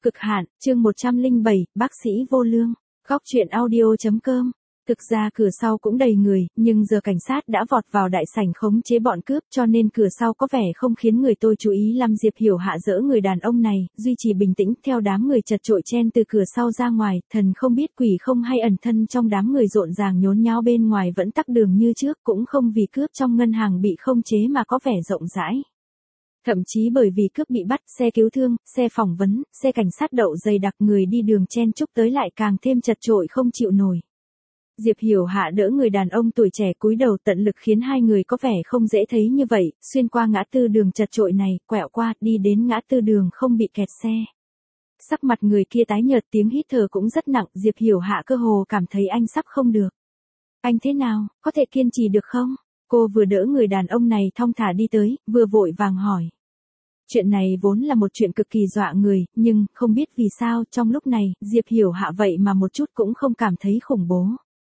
Cực hạn, chương 107, bác sĩ vô lương. Góc truyện audio.com. Thực ra cửa sau cũng đầy người, nhưng giờ cảnh sát đã vọt vào đại sảnh khống chế bọn cướp, cho nên cửa sau có vẻ không khiến người tôi chú ý. Lâm Diệp Hiểu hạ dỡ người đàn ông này, duy trì bình tĩnh theo đám người chật chội chen từ cửa sau ra ngoài, thần không biết quỷ không hay ẩn thân trong đám người rộn ràng nhốn nháo bên ngoài vẫn tắc đường như trước, cũng không vì cướp trong ngân hàng bị không chế mà có vẻ rộng rãi. Thậm chí bởi vì cướp bị bắt, xe cứu thương, xe phỏng vấn, xe cảnh sát đậu dày đặc, người đi đường chen chúc tới lại càng thêm chật chội không chịu nổi. Diệp Hiểu hạ đỡ người đàn ông tuổi trẻ cúi đầu tận lực khiến hai người có vẻ không dễ thấy như vậy, xuyên qua ngã tư đường chật chội này, quẹo qua, đi đến ngã tư đường không bị kẹt xe. Sắc mặt người kia tái nhợt, tiếng hít thở cũng rất nặng, Diệp Hiểu hạ cơ hồ cảm thấy anh sắp không được. Anh thế nào, có thể kiên trì được không? Cô vừa đỡ người đàn ông này thong thả đi tới, vừa vội vàng hỏi. Chuyện này vốn là một chuyện cực kỳ dọa người, nhưng, không biết vì sao, trong lúc này, Diệp Hiểu hạ vậy mà một chút cũng không cảm thấy khủng bố.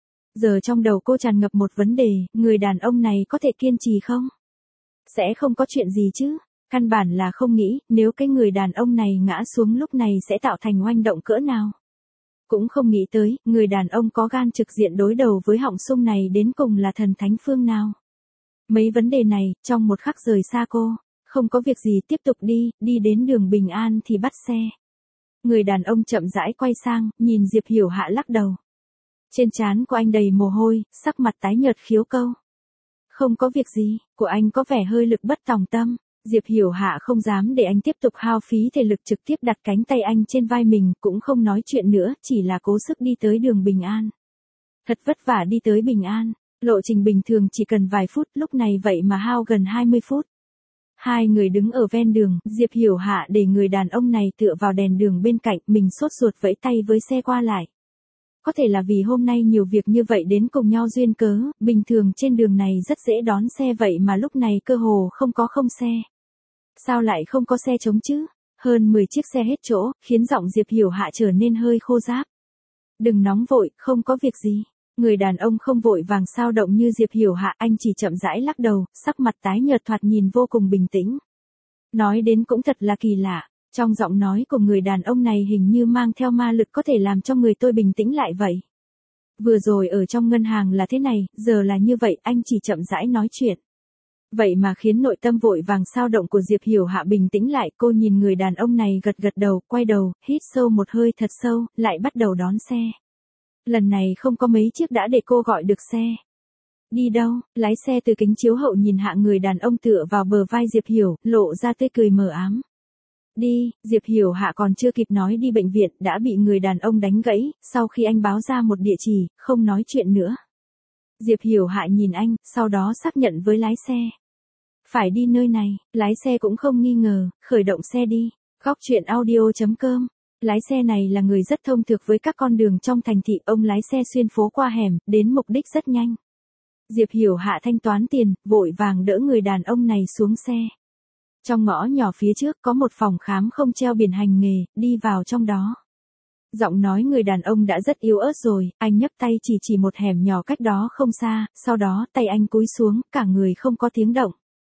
Giờ trong đầu cô tràn ngập một vấn đề, người đàn ông này có thể kiên trì không? Sẽ không có chuyện gì chứ? Căn bản là không nghĩ, nếu cái người đàn ông này ngã xuống lúc này sẽ tạo thành oanh động cỡ nào. Cũng không nghĩ tới, người đàn ông có gan trực diện đối đầu với họng sung này đến cùng là thần thánh phương nào. Mấy vấn đề này, trong một khắc rời xa cô, không có việc gì tiếp tục đi đến đường Bình An thì bắt xe. Người đàn ông chậm rãi quay sang, nhìn Diệp Hiểu hạ lắc đầu. Trên trán của anh đầy mồ hôi, sắc mặt tái nhợt khiếu câu. Không có việc gì, của anh có vẻ hơi lực bất tòng tâm. Diệp Hiểu hạ không dám để anh tiếp tục hao phí thể lực, trực tiếp đặt cánh tay anh trên vai mình, cũng không nói chuyện nữa, chỉ là cố sức đi tới đường Bình An. Thật vất vả đi tới Bình An, lộ trình bình thường chỉ cần vài phút, lúc này vậy mà hao gần 20 phút. Hai người đứng ở ven đường, Diệp Hiểu hạ để người đàn ông này tựa vào đèn đường bên cạnh, mình sốt ruột vẫy tay với xe qua lại. Có thể là vì hôm nay nhiều việc như vậy đến cùng nhau duyên cớ, bình thường trên đường này rất dễ đón xe vậy mà lúc này cơ hồ không xe. Sao lại không có xe trống chứ? Hơn 10 chiếc xe hết chỗ, khiến giọng Diệp Hiểu hạ trở nên hơi khô ráp. Đừng nóng vội, không có việc gì. Người đàn ông không vội vàng sao động như Diệp Hiểu hạ, anh chỉ chậm rãi lắc đầu, sắc mặt tái nhợt thoạt nhìn vô cùng bình tĩnh. Nói đến cũng thật là kỳ lạ. Trong giọng nói của người đàn ông này hình như mang theo ma lực có thể làm cho người tôi bình tĩnh lại vậy. Vừa rồi ở trong ngân hàng là thế này, giờ là như vậy, anh chỉ chậm rãi nói chuyện. Vậy mà khiến nội tâm vội vàng sao động của Diệp Hiểu hạ bình tĩnh lại, cô nhìn người đàn ông này gật đầu, quay đầu, hít sâu một hơi thật sâu, lại bắt đầu đón xe. Lần này không có mấy chiếc đã để cô gọi được xe. Đi đâu? Lái xe từ kính chiếu hậu nhìn hạ người đàn ông tựa vào bờ vai Diệp Hiểu, lộ ra tươi cười mờ ám. Đi, Diệp Hiểu hạ còn chưa kịp nói đi bệnh viện, đã bị người đàn ông đánh gãy, sau khi anh báo ra một địa chỉ, không nói chuyện nữa. Diệp Hiểu hạ nhìn anh, sau đó xác nhận với lái xe. Phải đi nơi này, lái xe cũng không nghi ngờ, khởi động xe đi. Góc truyện audio.com. Lái xe này là người rất thông thạo với các con đường trong thành thị, ông lái xe xuyên phố qua hẻm, đến mục đích rất nhanh. Diệp Hiểu hạ thanh toán tiền, vội vàng đỡ người đàn ông này xuống xe. Trong ngõ nhỏ phía trước có một phòng khám không treo biển hành nghề, đi vào trong đó. Giọng nói người đàn ông đã rất yếu ớt rồi, anh nhấc tay chỉ một hẻm nhỏ cách đó không xa, sau đó tay anh cúi xuống, cả người không có tiếng động.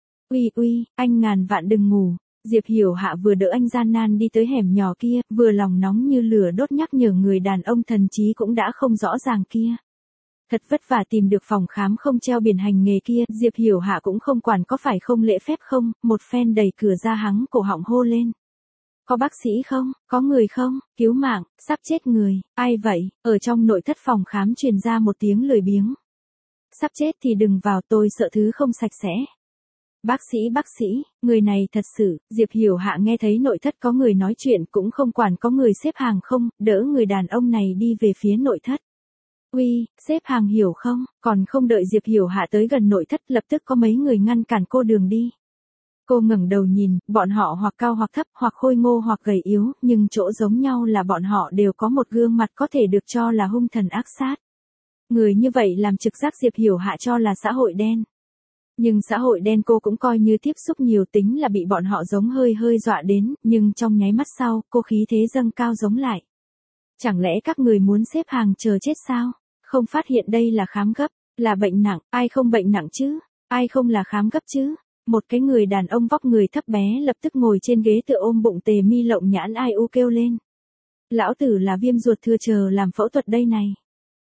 Uy, anh ngàn vạn đừng ngủ. Diệp Hiểu hạ vừa đỡ anh gian nan đi tới hẻm nhỏ kia, vừa lòng nóng như lửa đốt nhắc nhở người đàn ông thần trí cũng đã không rõ ràng kia. Thật vất vả tìm được phòng khám không treo biển hành nghề kia, Diệp Hiểu hạ cũng không quản có phải không lễ phép không, một phen đẩy cửa ra hắng cổ họng hô lên. Có bác sĩ không? Có người không? Cứu mạng, sắp chết người, ai vậy? Ở trong nội thất phòng khám truyền ra một tiếng lười biếng. Sắp chết thì đừng vào, tôi sợ thứ không sạch sẽ. Bác sĩ, người này thật sự, Diệp Hiểu hạ nghe thấy nội thất có người nói chuyện cũng không quản có người xếp hàng không, đỡ người đàn ông này đi về phía nội thất. Uy, xếp hàng hiểu không? Còn không đợi Diệp Hiểu hạ tới gần nội thất, lập tức có mấy người ngăn cản cô đường đi. Cô ngẩng đầu nhìn, bọn họ hoặc cao hoặc thấp, hoặc khôi ngô hoặc gầy yếu, nhưng chỗ giống nhau là bọn họ đều có một gương mặt có thể được cho là hung thần ác sát. Người như vậy làm trực giác Diệp Hiểu hạ cho là xã hội đen. Nhưng xã hội đen cô cũng coi như tiếp xúc nhiều, tính là bị bọn họ giống hơi dọa đến, nhưng trong nháy mắt sau, cô khí thế dâng cao giống lại. Chẳng lẽ các người muốn xếp hàng chờ chết sao? Không phát hiện đây là khám gấp, là bệnh nặng, ai không bệnh nặng chứ? Ai không là khám gấp chứ? Một cái người đàn ông vóc người thấp bé lập tức ngồi trên ghế tựa ôm bụng tề mi lộng nhãn ai u kêu lên. Lão tử là viêm ruột thừa chờ làm phẫu thuật đây này.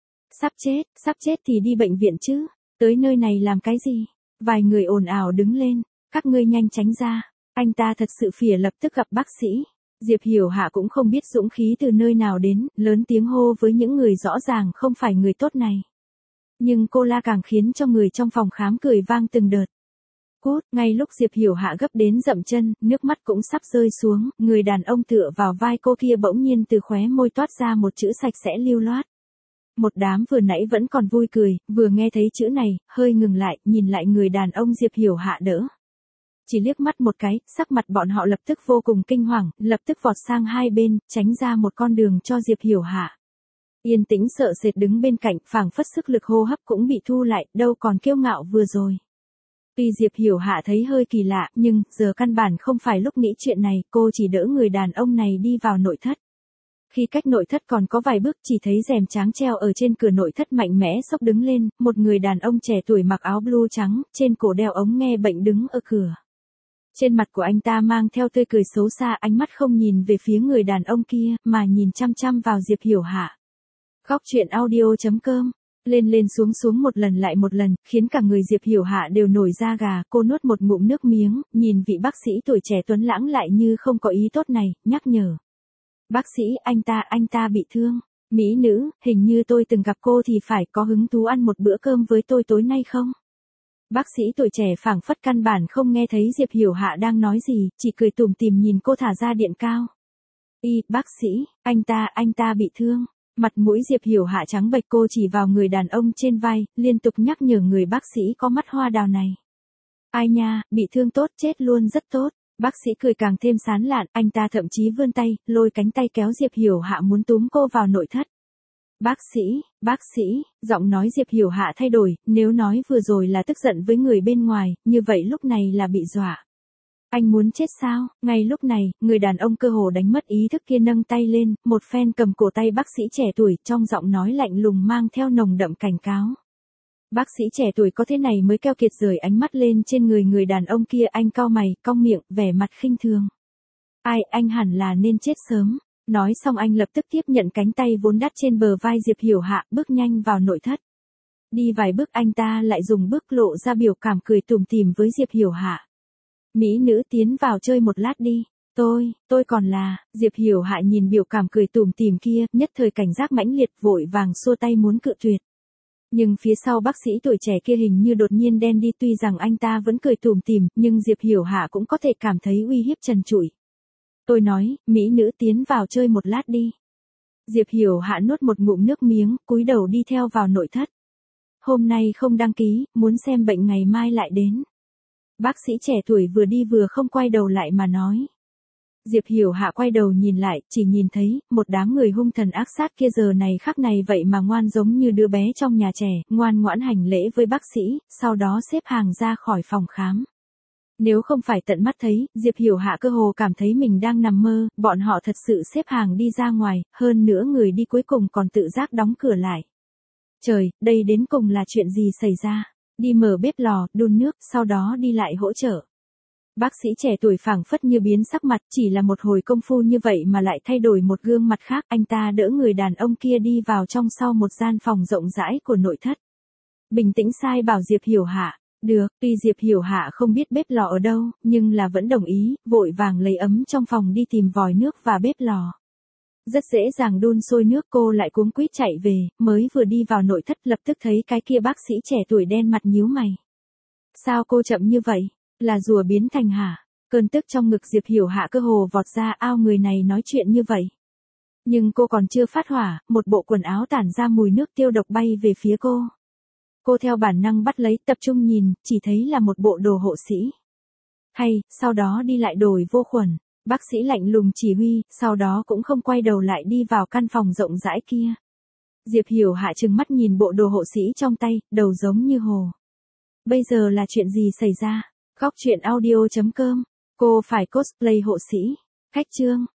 Sắp chết thì đi bệnh viện chứ, tới nơi này làm cái gì? Vài người ồn ào đứng lên, các ngươi nhanh tránh ra, anh ta thật sự phìa lập tức gặp bác sĩ. Diệp Hiểu Hạ cũng không biết dũng khí từ nơi nào đến, lớn tiếng hô với những người rõ ràng không phải người tốt này. Nhưng cô la càng khiến cho người trong phòng khám cười vang từng đợt. Cút, ngay lúc Diệp Hiểu Hạ gấp đến dậm chân, nước mắt cũng sắp rơi xuống, người đàn ông tựa vào vai cô kia bỗng nhiên từ khóe môi toát ra một chữ sạch sẽ lưu loát. Một đám vừa nãy vẫn còn vui cười, vừa nghe thấy chữ này, hơi ngừng lại, nhìn lại người đàn ông Diệp Hiểu Hạ đỡ. Chỉ liếc mắt một cái, sắc mặt bọn họ lập tức vô cùng kinh hoàng, lập tức vọt sang hai bên, tránh ra một con đường cho Diệp Hiểu Hạ. Yên tĩnh sợ sệt đứng bên cạnh, phảng phất sức lực hô hấp cũng bị thu lại, đâu còn kiêu ngạo vừa rồi. Tuy Diệp Hiểu Hạ thấy hơi kỳ lạ, nhưng giờ căn bản không phải lúc nghĩ chuyện này, cô chỉ đỡ người đàn ông này đi vào nội thất. Khi cách nội thất còn có vài bước chỉ thấy rèm trắng treo ở trên cửa nội thất mạnh mẽ xốc đứng lên, một người đàn ông trẻ tuổi mặc áo blue trắng, trên cổ đeo ống nghe bệnh đứng ở cửa. Trên mặt của anh ta mang theo tươi cười xấu xa, ánh mắt không nhìn về phía người đàn ông kia, mà nhìn chăm chăm vào Diệp Hiểu Hạ. Góc truyện audio.com, lên xuống một lần lại một lần, khiến cả người Diệp Hiểu Hạ đều nổi da gà, cô nuốt một ngụm nước miếng, nhìn vị bác sĩ tuổi trẻ tuấn lãng lại như không có ý tốt này, nhắc nhở. Bác sĩ, anh ta bị thương. Mỹ nữ, hình như tôi từng gặp cô thì phải, có hứng thú ăn một bữa cơm với tôi tối nay không? Bác sĩ tuổi trẻ phảng phất căn bản không nghe thấy Diệp Hiểu Hạ đang nói gì, chỉ cười tủm tỉm nhìn cô thả ra điện cao. Bác sĩ, anh ta bị thương. Mặt mũi Diệp Hiểu Hạ trắng bệch, cô chỉ vào người đàn ông trên vai, liên tục nhắc nhở người bác sĩ có mắt hoa đào này. Ai nha, bị thương tốt, chết luôn rất tốt. Bác sĩ cười càng thêm sán lạn, anh ta thậm chí vươn tay, lôi cánh tay kéo Diệp Hiểu Hạ muốn túm cô vào nội thất. Bác sĩ, giọng nói Diệp Hiểu Hạ thay đổi, nếu nói vừa rồi là tức giận với người bên ngoài, như vậy lúc này là bị dọa. Anh muốn chết sao? Ngay lúc này, người đàn ông cơ hồ đánh mất ý thức kia nâng tay lên, một phen cầm cổ tay bác sĩ trẻ tuổi, trong giọng nói lạnh lùng mang theo nồng đậm cảnh cáo. Bác sĩ trẻ tuổi có thế này mới keo kiệt rời ánh mắt lên trên người đàn ông kia, anh cau mày, cong miệng, vẻ mặt khinh thường. Anh hẳn là nên chết sớm. Nói xong anh lập tức tiếp nhận cánh tay vốn đắt trên bờ vai Diệp Hiểu Hạ, bước nhanh vào nội thất. Đi vài bước anh ta lại dùng bước lộ ra biểu cảm cười tủm tỉm với Diệp Hiểu Hạ. Mỹ nữ, tiến vào chơi một lát đi. Tôi còn là, Diệp Hiểu Hạ nhìn biểu cảm cười tủm tỉm kia, nhất thời cảnh giác mãnh liệt, vội vàng xua tay muốn cự tuyệt. Nhưng phía sau bác sĩ tuổi trẻ kia hình như đột nhiên đen đi, tuy rằng anh ta vẫn cười tủm tỉm, nhưng Diệp Hiểu Hạ cũng có thể cảm thấy uy hiếp trần trụi. Tôi nói, mỹ nữ, tiến vào chơi một lát đi. Diệp Hiểu Hạ nuốt một ngụm nước miếng, cúi đầu đi theo vào nội thất. Hôm nay không đăng ký, muốn xem bệnh ngày mai lại đến. Bác sĩ trẻ tuổi vừa đi vừa không quay đầu lại mà nói. Diệp Hiểu Hạ quay đầu nhìn lại, chỉ nhìn thấy, một đám người hung thần ác sát kia giờ này khắc này vậy mà ngoan giống như đứa bé trong nhà trẻ, ngoan ngoãn hành lễ với bác sĩ, sau đó xếp hàng ra khỏi phòng khám. Nếu không phải tận mắt thấy, Diệp Hiểu Hạ cơ hồ cảm thấy mình đang nằm mơ, bọn họ thật sự xếp hàng đi ra ngoài, hơn nữa người đi cuối cùng còn tự giác đóng cửa lại. Trời, đây đến cùng là chuyện gì xảy ra? Đi mở bếp lò, đun nước, sau đó đi lại hỗ trợ. Bác sĩ trẻ tuổi phảng phất như biến sắc mặt, chỉ là một hồi công phu như vậy mà lại thay đổi một gương mặt khác, anh ta đỡ người đàn ông kia đi vào trong sau một gian phòng rộng rãi của nội thất. Bình tĩnh sai bảo Diệp Hiểu Hạ. Được, tuy Diệp Hiểu Hạ không biết bếp lò ở đâu, nhưng là vẫn đồng ý, vội vàng lấy ấm trong phòng đi tìm vòi nước và bếp lò. Rất dễ dàng đun sôi nước, cô lại cuống quýt chạy về, mới vừa đi vào nội thất lập tức thấy cái kia bác sĩ trẻ tuổi đen mặt nhíu mày. Sao cô chậm như vậy? Là rùa biến thành hả? Cơn tức trong ngực Diệp Hiểu Hạ cơ hồ vọt ra, ao người này nói chuyện như vậy. Nhưng cô còn chưa phát hỏa, một bộ quần áo tản ra mùi nước tiêu độc bay về phía cô. Cô theo bản năng bắt lấy, tập trung nhìn, chỉ thấy là một bộ đồ hộ sĩ. Hay, sau đó đi lại đổi vô khuẩn. Bác sĩ lạnh lùng chỉ huy, sau đó cũng không quay đầu lại đi vào căn phòng rộng rãi kia. Diệp Hiểu Hạ trừng mắt nhìn bộ đồ hộ sĩ trong tay, đầu giống như hồ. Bây giờ là chuyện gì xảy ra? Góc truyện audio.com. Cô phải cosplay hộ sĩ. Khách trương.